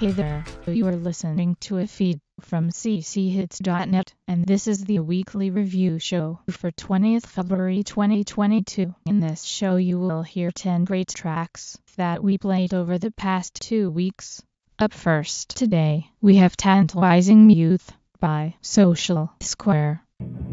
Hey there, you are listening to a feed from cchits.net, and this is the weekly review show for 20th February 2022. In this show you will hear 10 great tracks that we played over the past 2 weeks. Up first today, we have Tantalizing Youth by Social Square.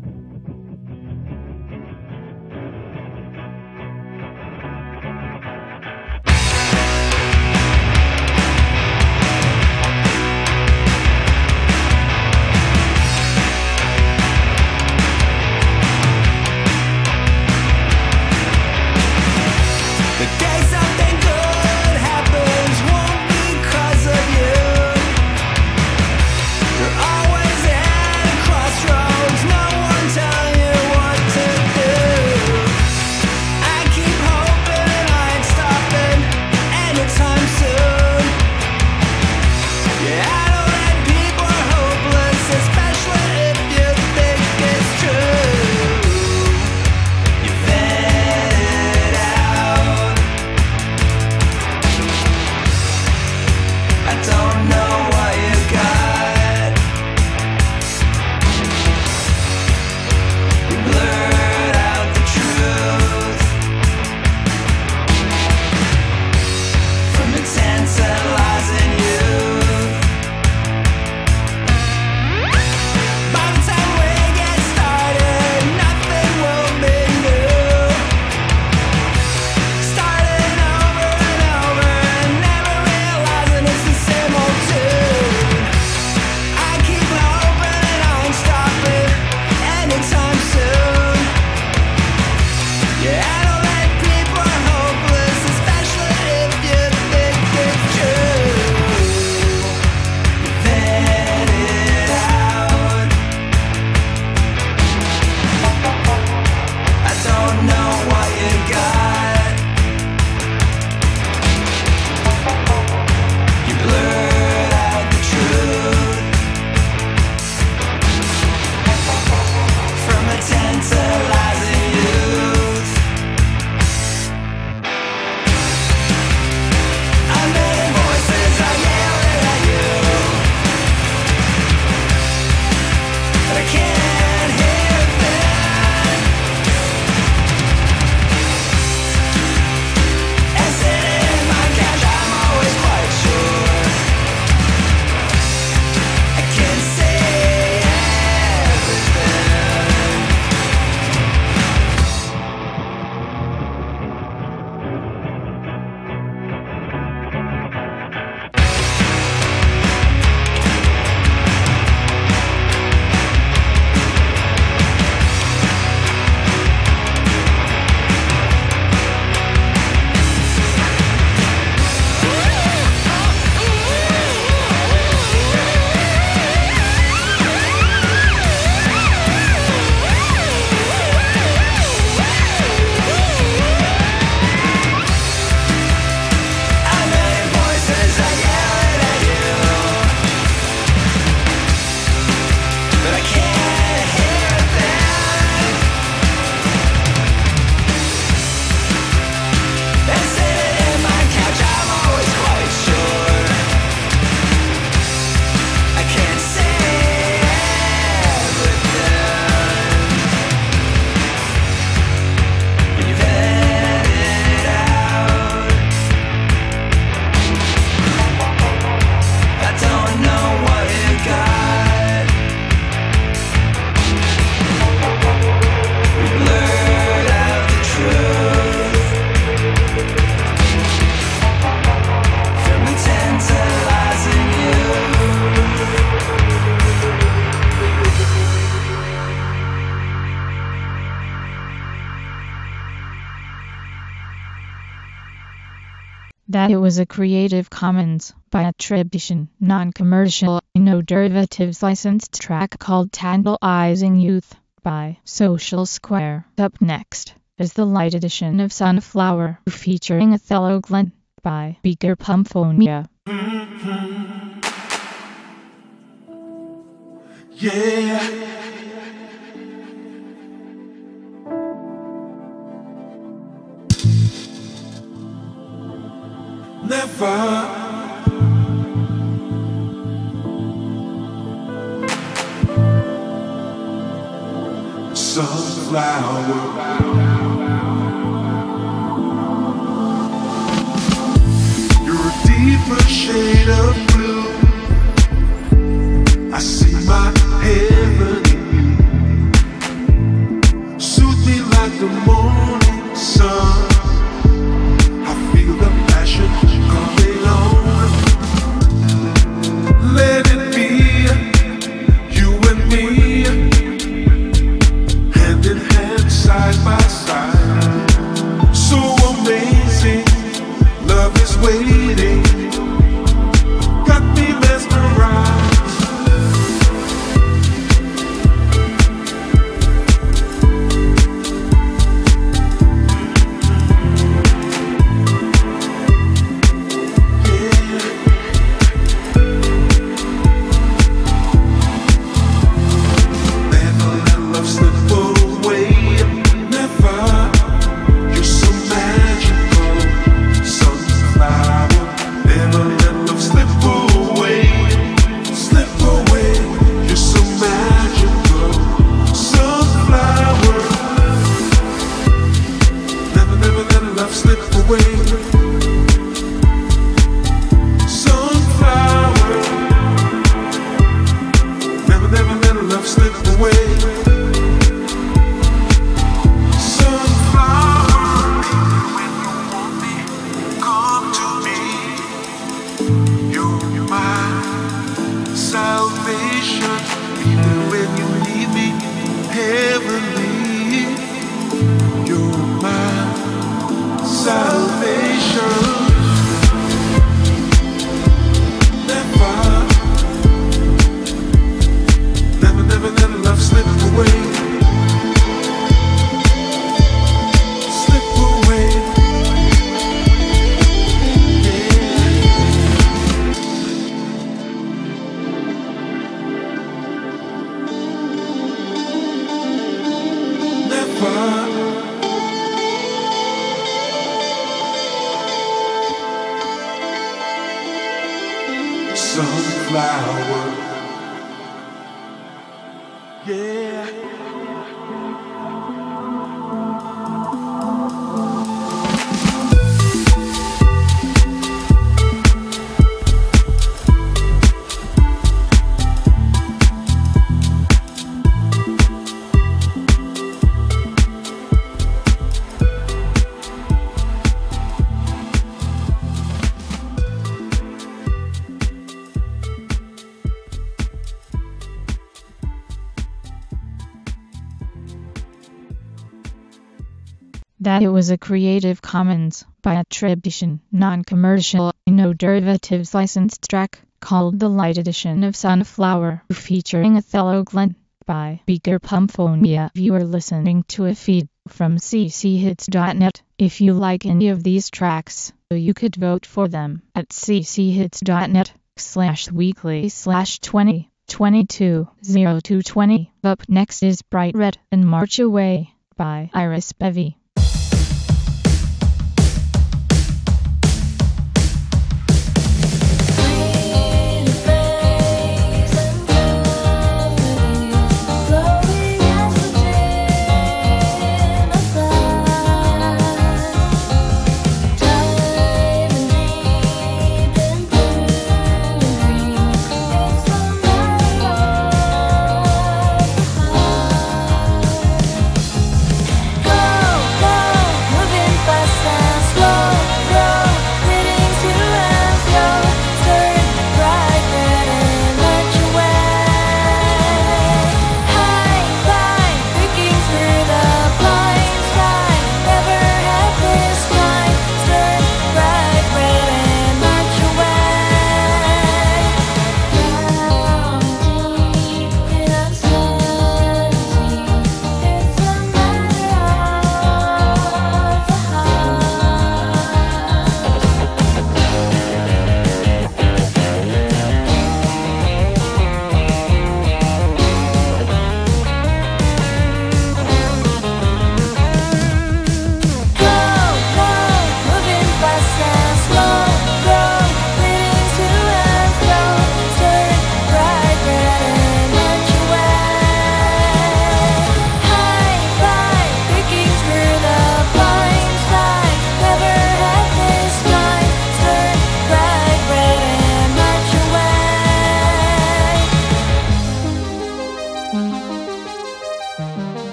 That it was a Creative Commons by attribution, non-commercial, no derivatives licensed track called Tantalizing Youth by Social Square. Up next is the light edition of Sunflower featuring Othello Glenn by Beaker Pumphonia. Yeah. Never sunflower. You're a deeper shade of blue. I see my heaven in you. Soothe me like the morning sun. I feel the passion coming on. Let it be you and me, hand in hand, side by side. So amazing, love is waiting. Got me mesmerized. Sunflower, yeah. That it was a Creative Commons by attribution, non-commercial, no derivatives licensed track called The Light Edition of Sunflower featuring Othello Glenn by Beaker Pumphonia. You are listening to a feed from cchits.net. If you like any of these tracks, you could vote for them at cchits.net/weekly/2022-0220. Up next is Bright Red and March Away by Iris Bevy. Go!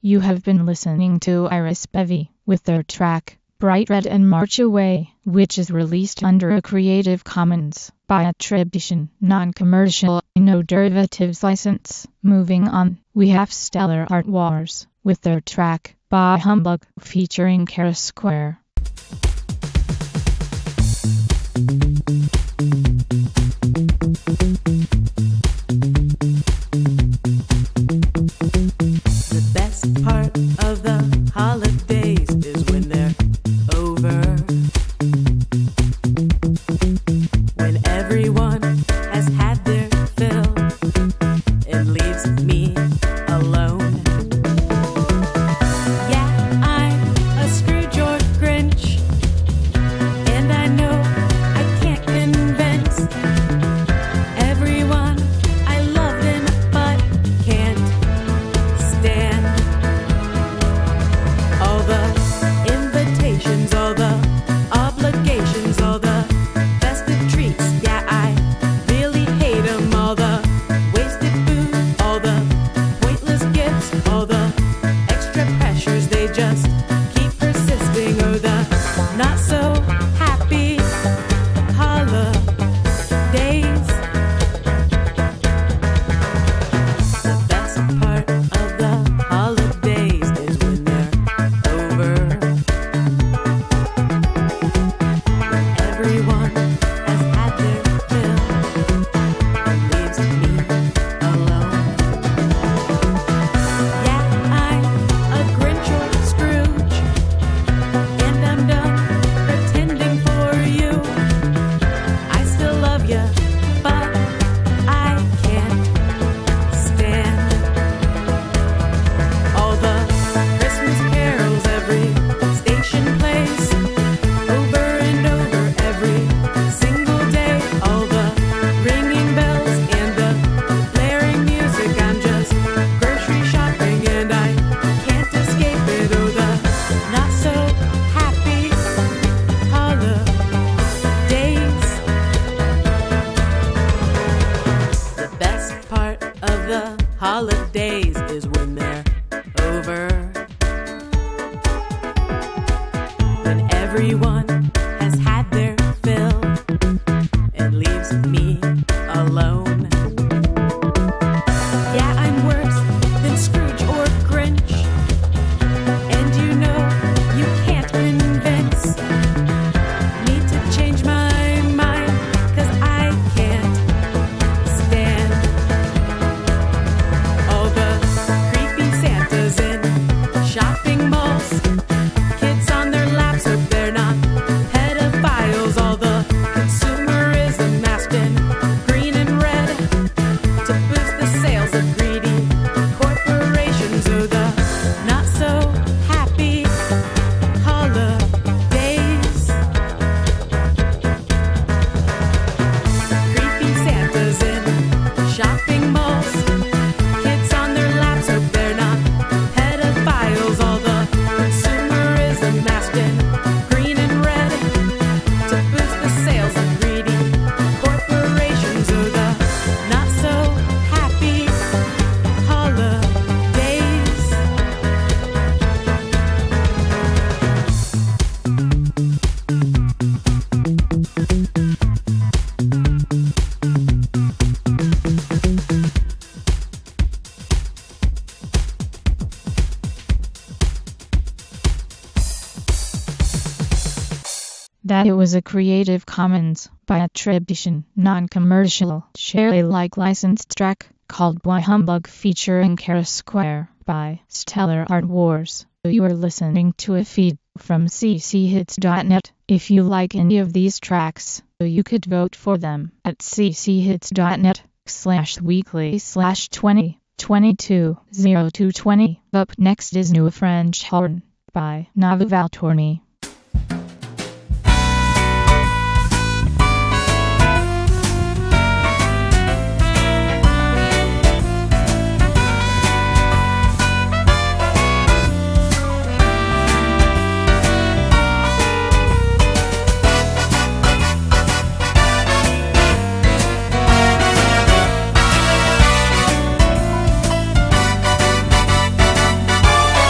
You have been listening to Iris Bevy with their track Bright Red and March Away, which is released under a Creative Commons by attribution, non-commercial, no derivatives license. Moving on, we have Stellar Art Wars with their track Bah Humbug featuring Kara Square. The best part of the holidays is when they're over, when everyone has had their fill and leaves me alone. Yeah, I'm a Scrooge or Grinch, and I know I can't convince everyone I love him but can't stand all the invitations, all the obligations, all the festive treats. Yeah, I really hate them. All the wasted food, all the pointless gifts, all the extra pressures, they just keep persisting. Oh, the not so happy holidays. The best part of the holidays is when they're over, when everyone has had their fill and leaves me alone. Yeah, I'm a Grinch or Scrooge, and I'm done pretending for you. I still love you, but I can't stand all the Christmas carols every station plays over and over every single day. All the ringing bells and the blaring music. I'm just grocery shopping and I can't escape it. Oh, the not so happy holidays. The best part of the holidays is when they're over, when everyone has had their fill and leaves me alone. Yeah, I'm worse than Scrooge or Grinch, and you know you can't convince me to change my mind, 'cause I can't stand all the creepy Santas in shopping malls, kids on their laps, hope they're not pedophiles. All the consumerism masked in green and red to boost the sales of greedy corporations. Oh, the not so happy holidays. Creepy Santas in shopping malls, kids on their laps, hope they're not pedophiles. All the consumerism masked in green and red to boost the sales of greedy corporations. Oh, the not so happy holidays. That it was a Creative Commons by attribution, non-commercial, share Alike licensed track called Bah Humbug featuring Kara Square by Stellar Art Wars. You are listening to a feed from cchits.net. If you like any of these tracks, you could vote for them at cchits.net/weekly/2022-0220. Up next is New French Horn by Navu Valtorni. Thank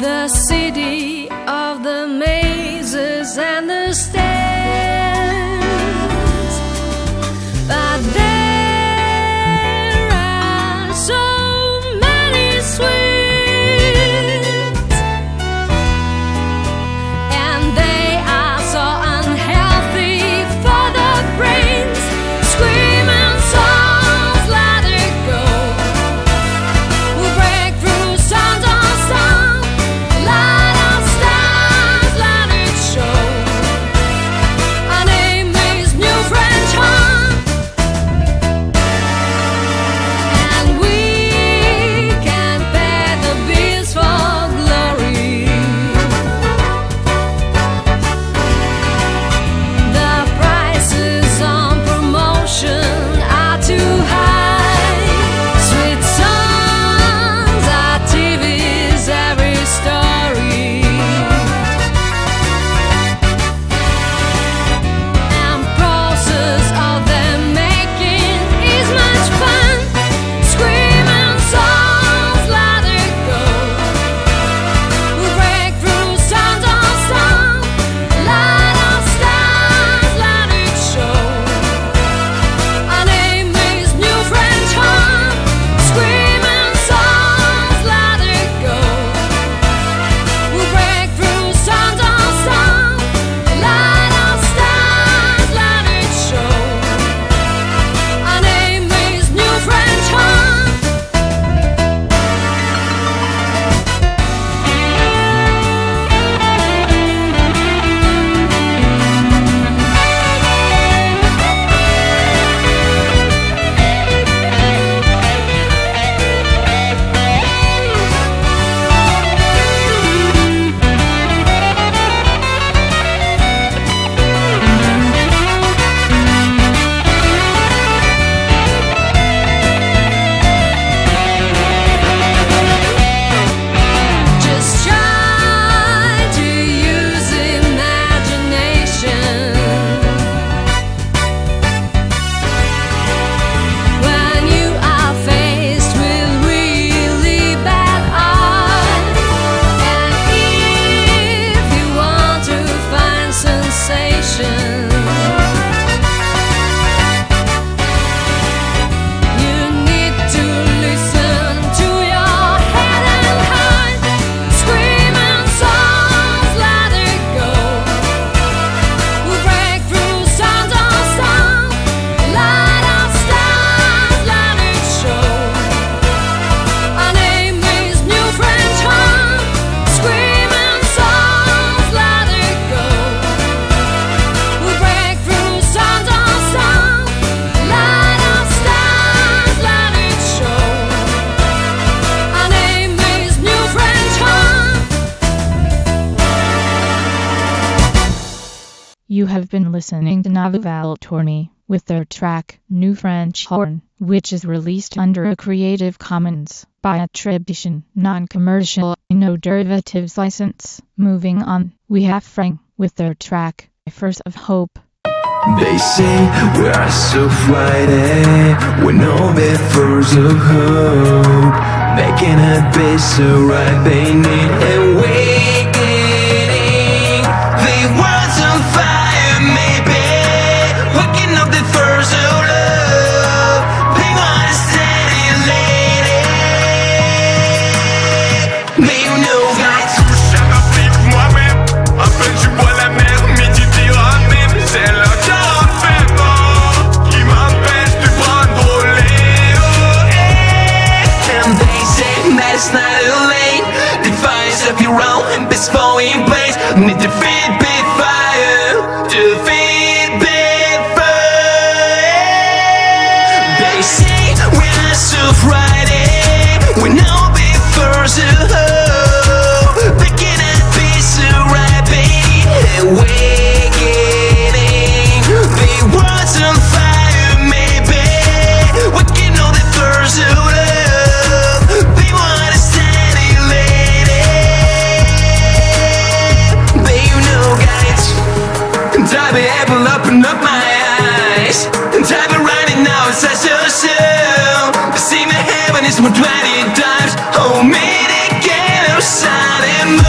the city of the mazes and the stairs, but there are so many sweets, and they are so unhealthy for the brains. Screaming songs, let it go. We'll break through sound on sound, light on stars, let it show. Our name is New French Horn, and we can pay the bills for glory. The prices on promotion are too high. Sweet songs are TV's every story, and process of them making is much fun. Screaming songs, let it go. We'll break through sound on sound, light on stars, let it show. Our name is New French Horn. Screaming songs, let it go. We'll break through sound on sound, light on stars, let it show. Our name is New French Horn. Just try to use imagination when you are faced with really bad odds. And if you want to find sensation, you need to listen to your head and heart. Screaming songs, let it go. We'll break through sound on sound, light on stars, let it show. Our name is New French Horn. Screaming songs, let it go. We'll break through sound on sound, light on stars, let it show. Our name is New French Horn. You have been listening to Naval Torni with their track New French Horn, which is released under a Creative Commons by attribution, non-commercial, no derivatives license. Moving on, we have Frank with their track First of Hope. They say we are so Friday, we're no members of hope. Making a base so right, they need awakening. The world's on fire, maybe waking up the first of love. They want to stand lady. Mais you know that Chaque afrique moi-même, à peine tu bois la mer, Méditerranée, c'est là que j'en fais mort, qui m'empêche de prendre Léo. and they say that it's not too late. Defiance of your own, best falling place. Need to feed big fire, to feed big fire. They say we're so Friday, we know before so hope. Picking up piece of right, baby, awakening. The world's on fire, maybe waking up the first of love. They wanna stand it, lady. But you know, guys, time to apple open up my eyes. Time to right now, it's such a show. To see my heaven is more 20 times. Oh, me to get outside and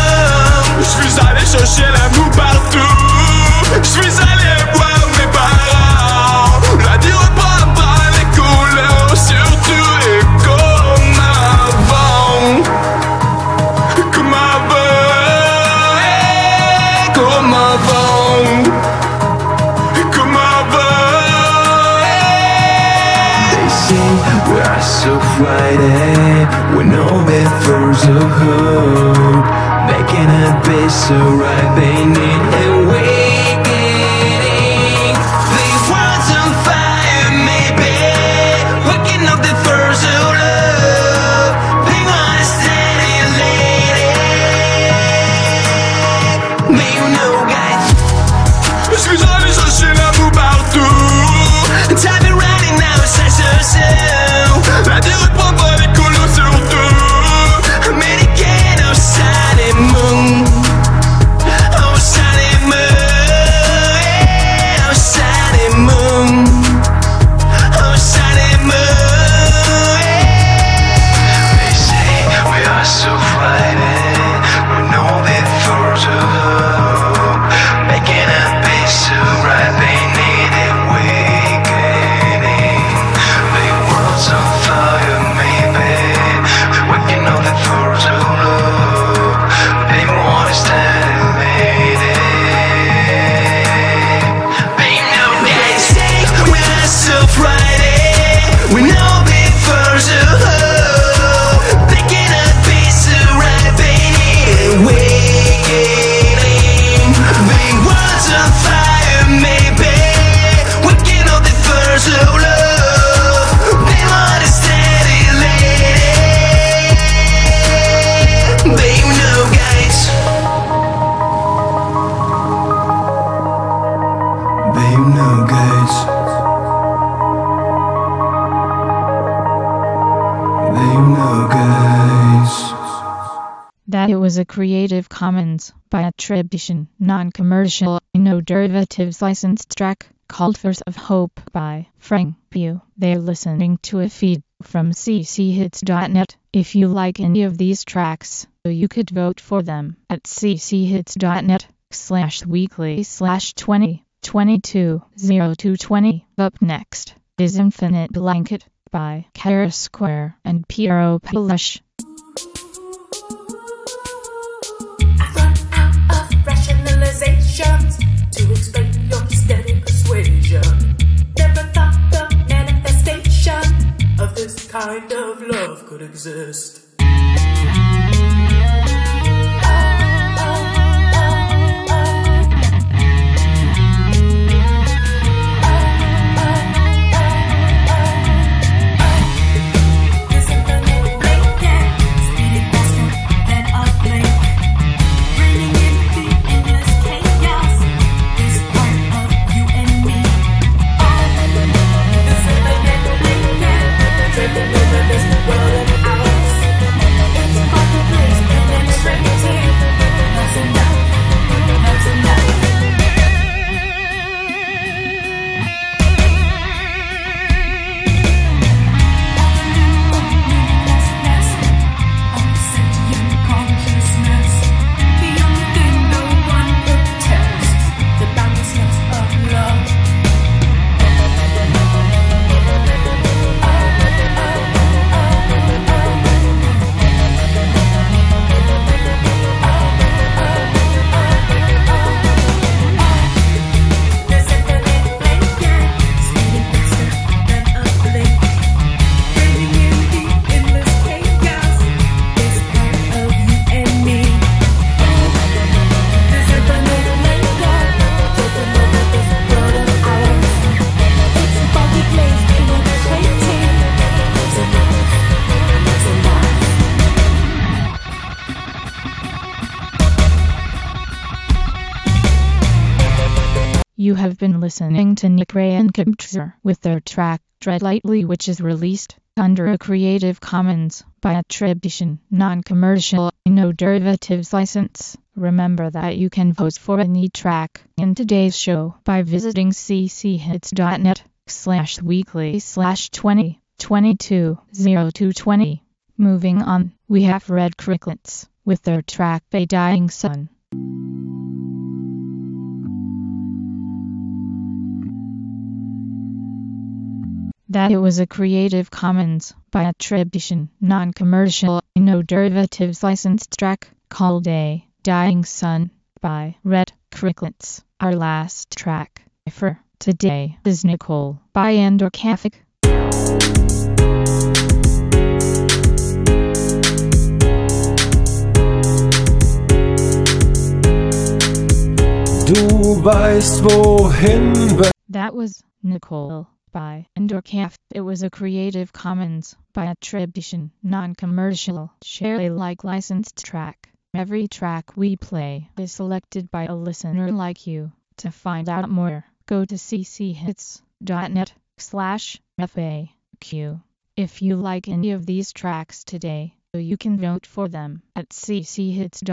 chercher l'amour partout. Je suis allé voir mes parents. La vie reprendra les couleurs, surtout et comme avant. Comme avant, comme avant. Comme avant. They say we are so Friday, we're no bit further home. Making a bit so right, they need awakening. The world's on fire, maybe. Waking up the first of love. Being honest and elated. May you know, guys. Je suis allé chercher l'amour partout. Time is running now, c'est so. La vie reprendra les couleurs, surtout. American outside the moon. Outside the moon. Yeah, outside the moon. Outside the moon. Yeah. They say we are so frightened. We know that further home. Making a base so right, they need awakening. The world's on fire, maybe. Waking up the force of love. They want to stand elevated. They know they say we are so Friday. We know before so love. They cannot be so right, they need awakening. The world's on fire, maybe. Waking up the force of love. They want to stand elated. They know, guys. They know, guys. They know, guys. That it was a Creative Commons by attribution, non-commercial, no derivatives licensed track called Force of Hope by Frank Pugh. They're listening to a feed from cchits.net. If you like any of these tracks, you could vote for them at cchits.net/weekly/2022-0220. Up next is Infinite Blanket by Kara Square and Piero Palush. I've run out of rationalizations to explain your steady persuasion. Never thought the manifestation of this kind of love could exist. This infinite blanket, speeding faster than a blink, bringing in the endless chaos. This part of you and me. This infinite blanket, taking over this world of ours. It's marketplace penetrating. That's enough. That's enough. Consciousness beyond the thing no one could test. The boundlessness of love. This infinite blanket, speeding faster than a blink, bringing in the endless chaos. This part of you and me. This infinite blanket, taking over this world of ours. It's foggy glaze penetrating. That's enough. That's enough. You have been listening to Nick Ray and Kibzer with their track Tread Lightly, which is released under a Creative Commons by attribution, non-commercial, no derivatives license. Remember that you can vote for any track in today's show by visiting cchits.net/weekly/2022-0220. Moving on, we have Red Crickets with their track A Dying Sun. that it was a Creative Commons by attribution, non-commercial, no derivatives licensed track called A Dying Sun by Red Crickets. Our last track for today is Nicole by Andor Kafik. Du weißt wohin. That was Nicole by Andor Kafik. It was a Creative Commons by attribution, non-commercial, share Alike licensed track. Every track we play is selected by a listener like you. To find out more, go to cchits.net/FAQ. If you like any of these tracks today, you can vote for them at cchits.net.